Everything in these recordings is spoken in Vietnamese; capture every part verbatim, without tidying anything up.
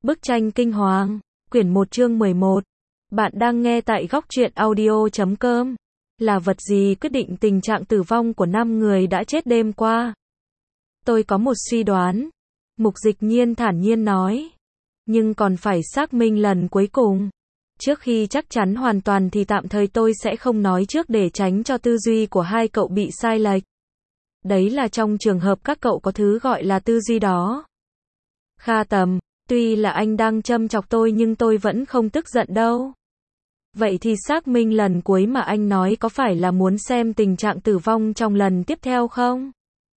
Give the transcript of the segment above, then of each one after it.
Bức tranh kinh hoàng, quyển một chương mười một. Bạn đang nghe tại góc truyện audio chấm com. Là vật gì quyết định tình trạng tử vong của năm người đã chết đêm qua? Tôi có một suy đoán. Mục Dịch Nhiên thản nhiên nói. Nhưng còn phải xác minh lần cuối cùng. Trước khi chắc chắn hoàn toàn thì tạm thời tôi sẽ không nói trước để tránh cho tư duy của hai cậu bị sai lệch. Đấy là trong trường hợp các cậu có thứ gọi là tư duy đó. Kha Tầm, tuy là anh đang châm chọc tôi nhưng tôi vẫn không tức giận đâu. Vậy thì xác minh lần cuối mà anh nói có phải là muốn xem tình trạng tử vong trong lần tiếp theo không?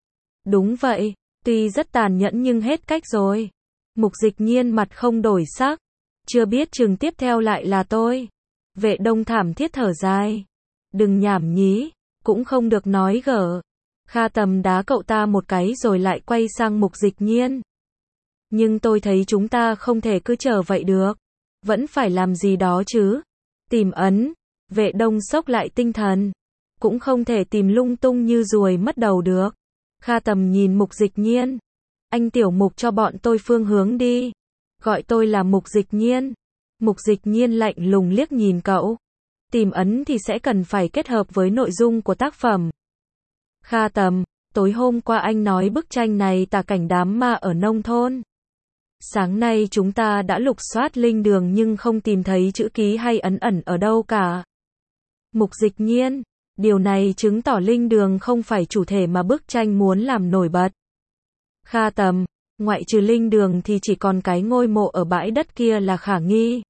Đúng vậy, tuy rất tàn nhẫn nhưng hết cách rồi. Mục Dịch Nhiên mặt không đổi sắc. Chưa biết chừng tiếp theo lại là tôi. Vệ Đông thảm thiết thở dài. Đừng nhảm nhí, cũng không được nói gở. Kha Tầm đá cậu ta một cái rồi lại quay sang Mục Dịch Nhiên. Nhưng tôi thấy chúng ta không thể cứ chờ vậy được. Vẫn phải làm gì đó chứ. Tìm ấn. Vệ Đông sốc lại tinh thần. Cũng không thể tìm lung tung như ruồi mất đầu được. Kha Tầm nhìn Mục Dịch Nhiên. Anh Tiểu Mục cho bọn tôi phương hướng đi. Gọi tôi là Mục Dịch Nhiên. Mục Dịch Nhiên lạnh lùng liếc nhìn cậu. Tìm ấn thì sẽ cần phải kết hợp với nội dung của tác phẩm. Kha Tầm, tối hôm qua anh nói bức tranh này tả cảnh đám ma ở nông thôn. Sáng nay chúng ta đã lục soát linh đường nhưng không tìm thấy chữ ký hay ấn ẩn ở đâu cả. Mục Dịch Nhiên, điều này chứng tỏ linh đường không phải chủ thể mà bức tranh muốn làm nổi bật. Kha Tầm, ngoại trừ linh đường thì chỉ còn cái ngôi mộ ở bãi đất kia là khả nghi.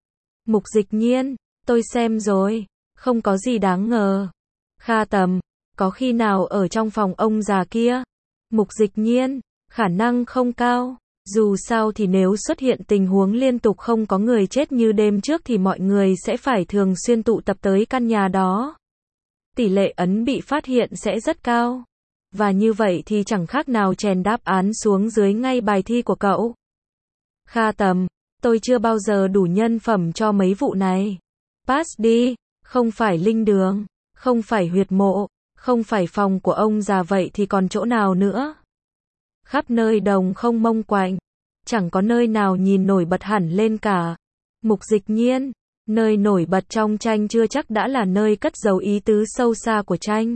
Mục Dịch Nhiên, tôi xem rồi, không có gì đáng ngờ. Kha Tầm, có khi nào ở trong phòng ông già kia? Mục Dịch Nhiên, khả năng không cao. Dù sao thì nếu xuất hiện tình huống liên tục không có người chết như đêm trước thì mọi người sẽ phải thường xuyên tụ tập tới căn nhà đó. Tỷ lệ ấn bị phát hiện sẽ rất cao. Và như vậy thì chẳng khác nào chèn đáp án xuống dưới ngay bài thi của cậu. Kha Tầm, tôi chưa bao giờ đủ nhân phẩm cho mấy vụ này. Pass đi, không phải linh đường, không phải huyệt mộ, không phải phòng của ông già vậy thì còn chỗ nào nữa? Khắp nơi đồng không mông quạnh, chẳng có nơi nào nhìn nổi bật hẳn lên cả. Mục Dịch Nhiên, nơi nổi bật trong tranh chưa chắc đã là nơi cất giấu ý tứ sâu xa của tranh.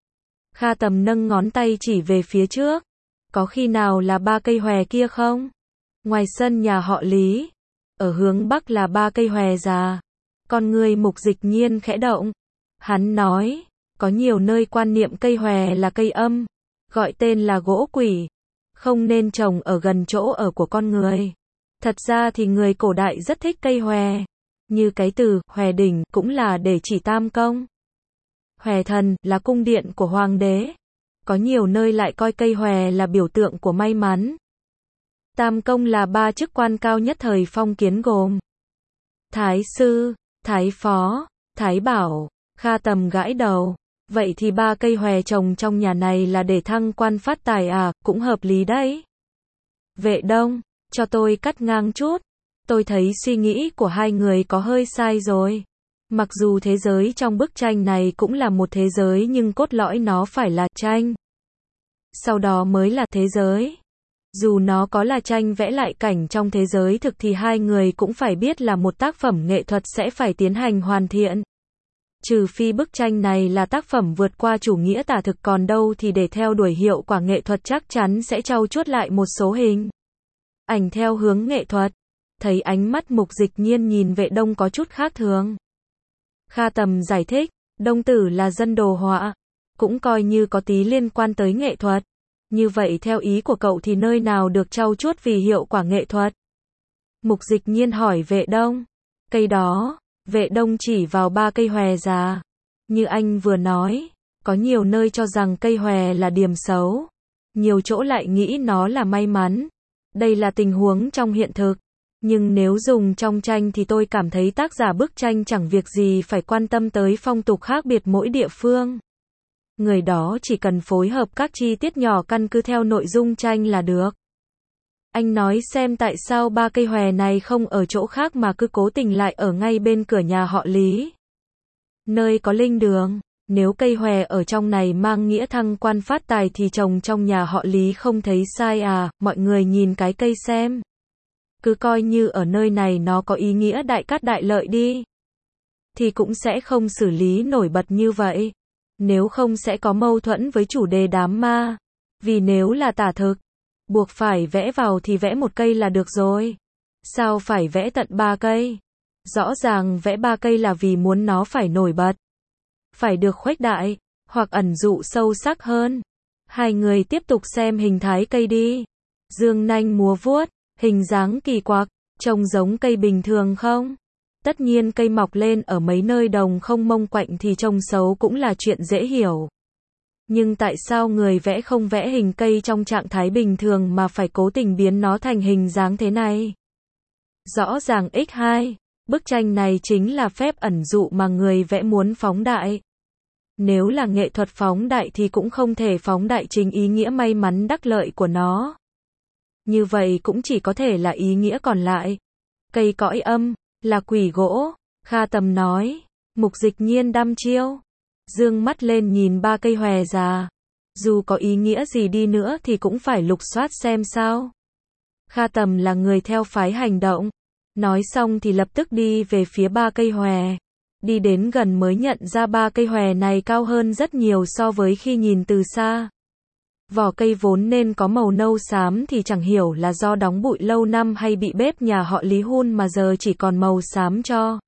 Kha Tầm nâng ngón tay chỉ về phía trước. Có khi nào là ba cây hòe kia không? Ngoài sân nhà họ Lý, ở hướng bắc là ba cây hòe già. Con người Mục Dịch Nhiên khẽ động. Hắn nói, có nhiều nơi quan niệm cây hòe là cây âm, gọi tên là gỗ quỷ. Không nên trồng ở gần chỗ ở của con người. Thật ra thì người cổ đại rất thích cây hòe. Như cái từ hòe đỉnh cũng là để chỉ tam công. Hòe thần là cung điện của hoàng đế. Có nhiều nơi lại coi cây hòe là biểu tượng của may mắn. Tam công là ba chức quan cao nhất thời phong kiến gồm Thái sư, Thái phó, Thái bảo. Kha Tầm gãi đầu. Vậy thì ba cây hòe trồng trong nhà này là để thăng quan phát tài à, cũng hợp lý đấy. Vệ Đông, cho tôi cắt ngang chút. Tôi thấy suy nghĩ của hai người có hơi sai rồi. Mặc dù thế giới trong bức tranh này cũng là một thế giới nhưng cốt lõi nó phải là tranh. Sau đó mới là thế giới. Dù nó có là tranh vẽ lại cảnh trong thế giới thực thì hai người cũng phải biết là một tác phẩm nghệ thuật sẽ phải tiến hành hoàn thiện. Trừ phi bức tranh này là tác phẩm vượt qua chủ nghĩa tả thực còn đâu thì để theo đuổi hiệu quả nghệ thuật chắc chắn sẽ trau chuốt lại một số hình ảnh theo hướng nghệ thuật. Thấy ánh mắt Mục Dịch Nhiên nhìn Vệ Đông có chút khác thường. Kha Tầm giải thích, Đông tử là dân đồ họa, cũng coi như có tí liên quan tới nghệ thuật. Như vậy theo ý của cậu thì nơi nào được trau chuốt vì hiệu quả nghệ thuật? Mục Dịch Nhiên hỏi Vệ Đông. Cây đó. Vệ Đông chỉ vào ba cây hòe già. Như anh vừa nói, có nhiều nơi cho rằng cây hòe là điểm xấu. Nhiều chỗ lại nghĩ nó là may mắn. Đây là tình huống trong hiện thực. Nhưng nếu dùng trong tranh thì tôi cảm thấy tác giả bức tranh chẳng việc gì phải quan tâm tới phong tục khác biệt mỗi địa phương. Người đó chỉ cần phối hợp các chi tiết nhỏ căn cứ theo nội dung tranh là được. Anh nói xem tại sao ba cây hòe này không ở chỗ khác mà cứ cố tình lại ở ngay bên cửa nhà họ Lý. Nơi có linh đường, nếu cây hòe ở trong này mang nghĩa thăng quan phát tài thì trồng trong nhà họ Lý không thấy sai à, mọi người nhìn cái cây xem. cứ coi như ở nơi này nó có ý nghĩa đại cát đại lợi đi. Thì cũng sẽ không xử lý nổi bật như vậy. Nếu không sẽ có mâu thuẫn với chủ đề đám ma. Vì nếu là tả thực, buộc phải vẽ vào thì vẽ một cây là được rồi. Sao phải vẽ tận ba cây? Rõ ràng vẽ ba cây là vì muốn nó phải nổi bật. Phải được khuếch đại, hoặc ẩn dụ sâu sắc hơn. Hai người tiếp tục xem hình thái cây đi. Dương nanh múa vuốt, hình dáng kỳ quặc, trông giống cây bình thường không? Tất nhiên cây mọc lên ở mấy nơi đồng không mông quạnh thì trông xấu cũng là chuyện dễ hiểu. Nhưng tại sao người vẽ không vẽ hình cây trong trạng thái bình thường mà phải cố tình biến nó thành hình dáng thế này? Rõ ràng nhân hai, bức tranh này chính là phép ẩn dụ mà người vẽ muốn phóng đại. Nếu là nghệ thuật phóng đại thì cũng không thể phóng đại chính ý nghĩa may mắn đắc lợi của nó. Như vậy cũng chỉ có thể là ý nghĩa còn lại. Cây cõi âm, là quỷ gỗ, Kha Tầm nói. Mục Dịch Nhiên đăm chiêu, dương mắt lên nhìn ba cây hòe già. Dù có ý nghĩa gì đi nữa thì cũng phải lục soát xem sao. Kha Tầm là người theo phái hành động. Nói xong thì lập tức đi về phía ba cây hòe. Đi đến gần mới nhận ra ba cây hòe này cao hơn rất nhiều so với khi nhìn từ xa. Vỏ cây vốn nên có màu nâu xám thì chẳng hiểu là do đóng bụi lâu năm hay bị bếp nhà họ Lý hun mà giờ chỉ còn màu xám cho.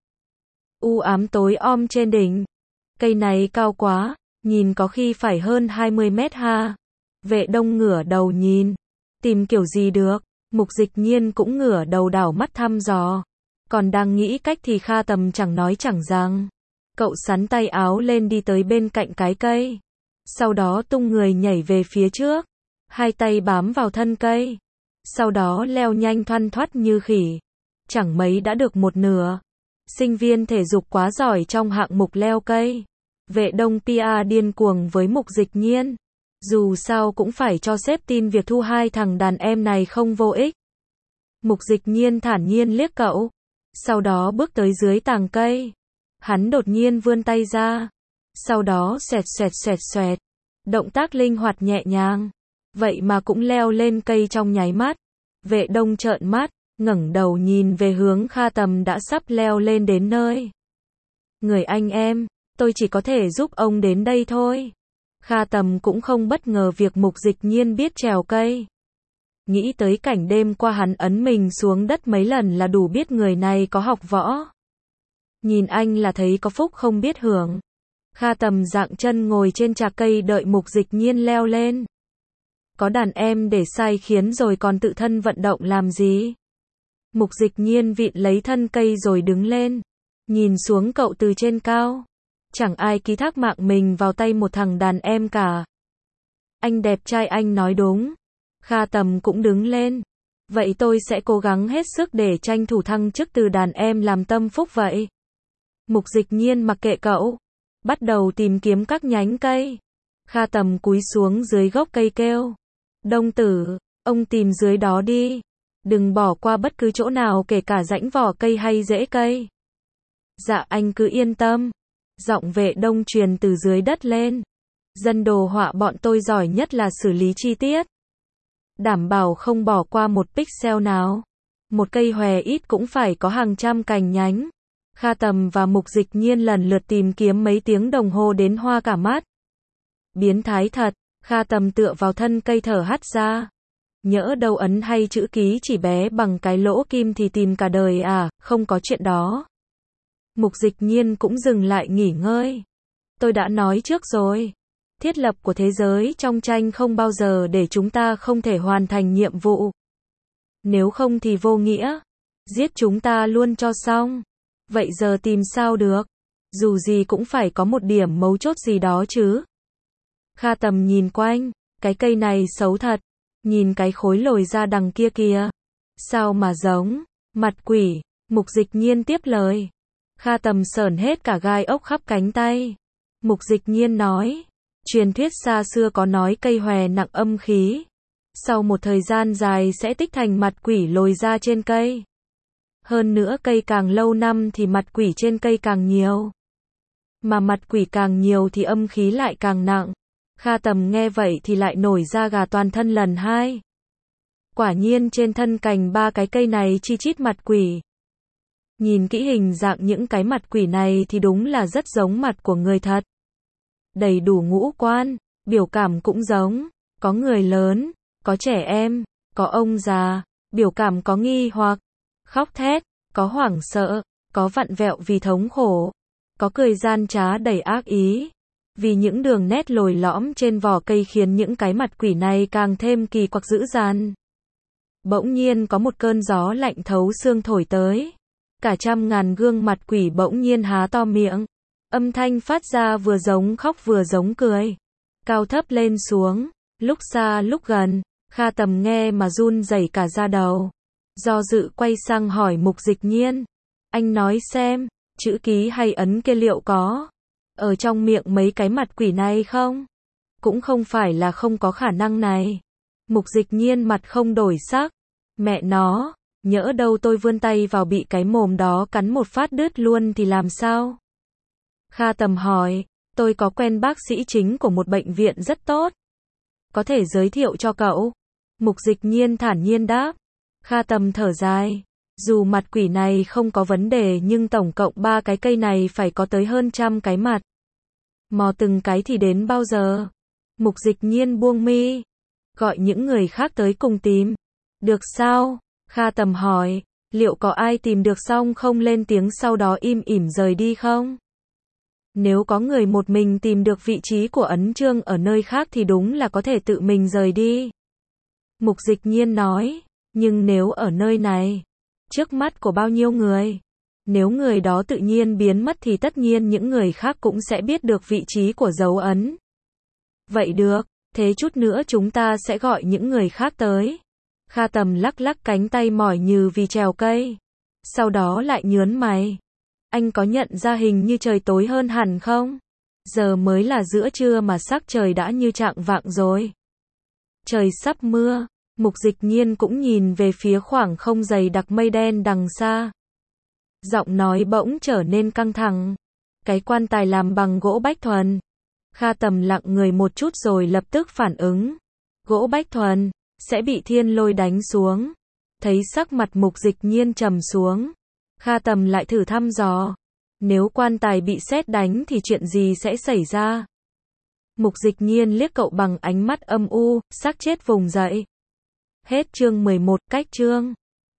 U ám tối om trên đỉnh. Cây này cao quá, nhìn có khi phải hơn hai mươi mét ha. Vệ Đông ngửa đầu nhìn. Tìm kiểu gì được, Mục Dịch Nhiên cũng ngửa đầu đảo mắt thăm dò. Còn đang nghĩ cách thì Kha Tầm chẳng nói chẳng rằng. Cậu sắn tay áo lên đi tới bên cạnh cái cây. Sau đó tung người nhảy về phía trước. Hai tay bám vào thân cây. Sau đó leo nhanh thoăn thoắt như khỉ. Chẳng mấy đã được một nửa. Sinh viên thể dục quá giỏi trong hạng mục leo cây. Vệ Đông pê e điên cuồng với Mục Dịch Nhiên. Dù sao cũng phải cho sếp tin việc thu hai thằng đàn em này không vô ích. Mục Dịch Nhiên thản nhiên liếc cậu. Sau đó bước tới dưới tàng cây. Hắn đột nhiên vươn tay ra. Sau đó xoẹt xoẹt xoẹt xoẹt. Động tác linh hoạt nhẹ nhàng. Vậy mà cũng leo lên cây trong nháy mắt. Vệ Đông trợn mắt, ngẩng đầu nhìn về hướng Kha Tầm đã sắp leo lên đến nơi. Người anh em, tôi chỉ có thể giúp ông đến đây thôi. Kha Tầm cũng không bất ngờ việc Mục Dịch Nhiên biết trèo cây. Nghĩ tới cảnh đêm qua hắn ấn mình xuống đất mấy lần là đủ biết người này có học võ. Nhìn anh là thấy có phúc không biết hưởng. Kha Tầm dạng chân ngồi trên trạc cây đợi Mục Dịch Nhiên leo lên. Có đàn em để sai khiến rồi còn tự thân vận động làm gì? Mục Dịch Nhiên vịn lấy thân cây rồi đứng lên. Nhìn xuống cậu từ trên cao. Chẳng ai ký thác mạng mình vào tay một thằng đàn em cả. Anh đẹp trai anh nói đúng. Kha Tầm cũng đứng lên. Vậy tôi sẽ cố gắng hết sức để tranh thủ thăng chức từ đàn em làm tâm phúc vậy. Mục Dịch Nhiên mặc kệ cậu. Bắt đầu tìm kiếm các nhánh cây. Kha Tầm cúi xuống dưới gốc cây kêu. Đông tử, ông tìm dưới đó đi. Đừng bỏ qua bất cứ chỗ nào kể cả rãnh vỏ cây hay rễ cây. Dạ anh cứ yên tâm. Giọng Vệ Đông truyền từ dưới đất lên. Dân đồ họa bọn tôi giỏi nhất là xử lý chi tiết. Đảm bảo không bỏ qua một pixel nào. Một cây hòe ít cũng phải có hàng trăm cành nhánh. Kha Tầm và Mục Dịch Nhiên lần lượt tìm kiếm mấy tiếng đồng hồ đến hoa cả mắt. Biến thái thật, Kha Tầm tựa vào thân cây thở hắt ra. Nhỡ đâu ấn hay chữ ký chỉ bé bằng cái lỗ kim thì tìm cả đời à, không có chuyện đó. Mục Dịch Nhiên cũng dừng lại nghỉ ngơi. Tôi đã nói trước rồi. Thiết lập của thế giới trong tranh không bao giờ để chúng ta không thể hoàn thành nhiệm vụ. Nếu không thì vô nghĩa. Giết chúng ta luôn cho xong. Vậy giờ tìm sao được? Dù gì cũng phải có một điểm mấu chốt gì đó chứ. Kha Tầm nhìn quanh. Cái cây này xấu thật. Nhìn cái khối lồi ra đằng kia kìa. Sao mà giống? Mặt quỷ. Mục Dịch Nhiên tiếp lời. Kha Tầm sởn hết cả gai ốc khắp cánh tay. Mục Dịch Nhiên nói. Truyền thuyết xa xưa có nói cây hòe nặng âm khí. Sau một thời gian dài sẽ tích thành mặt quỷ lồi ra trên cây. Hơn nữa cây càng lâu năm thì mặt quỷ trên cây càng nhiều. Mà mặt quỷ càng nhiều thì âm khí lại càng nặng. Kha Tầm nghe vậy thì lại nổi da gà toàn thân lần hai. Quả nhiên trên thân cành ba cái cây này chi chít mặt quỷ. Nhìn kỹ hình dạng những cái mặt quỷ này thì đúng là rất giống mặt của người thật. Đầy đủ ngũ quan, biểu cảm cũng giống, có người lớn, có trẻ em, có ông già, biểu cảm có nghi hoặc, khóc thét, có hoảng sợ, có vặn vẹo vì thống khổ, có cười gian trá đầy ác ý. Vì những đường nét lồi lõm trên vỏ cây khiến những cái mặt quỷ này càng thêm kỳ quặc dữ dằn. Bỗng nhiên có một cơn gió lạnh thấu xương thổi tới. Cả trăm ngàn gương mặt quỷ bỗng nhiên há to miệng. Âm thanh phát ra vừa giống khóc vừa giống cười. Cao thấp lên xuống, lúc xa lúc gần. Kha Tầm nghe mà run rẩy cả da đầu. Do dự quay sang hỏi Mục Dịch Nhiên. Anh nói xem, chữ ký hay ấn kia liệu có ở trong miệng mấy cái mặt quỷ này không? Cũng không phải là không có khả năng này. Mục Dịch Nhiên mặt không đổi sắc. Mẹ nó, nhỡ đâu tôi vươn tay vào bị cái mồm đó cắn một phát đứt luôn thì làm sao? Kha Tầm hỏi, tôi có quen bác sĩ chính của một bệnh viện rất tốt. Có thể giới thiệu cho cậu? Mục Dịch Nhiên thản nhiên đáp. Kha Tầm thở dài. Dù mặt quỷ này không có vấn đề nhưng tổng cộng ba cái cây này phải có tới hơn trăm cái mặt. Mò từng cái thì đến bao giờ? Mục Dịch Nhiên buông mi. Gọi những người khác tới cùng tìm. Được sao? Kha Tầm hỏi. Liệu có ai tìm được xong không lên tiếng sau đó im ỉm rời đi không? Nếu có người một mình tìm được vị trí của ấn chương ở nơi khác thì đúng là có thể tự mình rời đi. Mục Dịch Nhiên nói. Nhưng nếu ở nơi này, trước mắt của bao nhiêu người, nếu người đó tự nhiên biến mất thì tất nhiên những người khác cũng sẽ biết được vị trí của dấu ấn. Vậy được, thế chút nữa chúng ta sẽ gọi những người khác tới. Kha Tầm lắc lắc cánh tay mỏi như vì trèo cây. Sau đó lại nhớn mày. Anh có nhận ra hình như trời tối hơn hẳn không? Giờ mới là giữa trưa mà sắc trời đã như chạng vạng rồi. Trời sắp mưa. Mục Dịch Nhiên cũng nhìn về phía khoảng không dày đặc mây đen đằng xa. Giọng nói bỗng trở nên căng thẳng. Cái quan tài làm bằng gỗ bách thuần. Kha Tầm lặng người một chút rồi lập tức phản ứng. Gỗ bách thuần, sẽ bị thiên lôi đánh xuống. Thấy sắc mặt Mục Dịch Nhiên trầm xuống. Kha Tầm lại thử thăm dò. Nếu quan tài bị sét đánh thì chuyện gì sẽ xảy ra? Mục Dịch Nhiên liếc cậu bằng ánh mắt âm u, xác chết vùng dậy. Hết chương mười một, cách chương.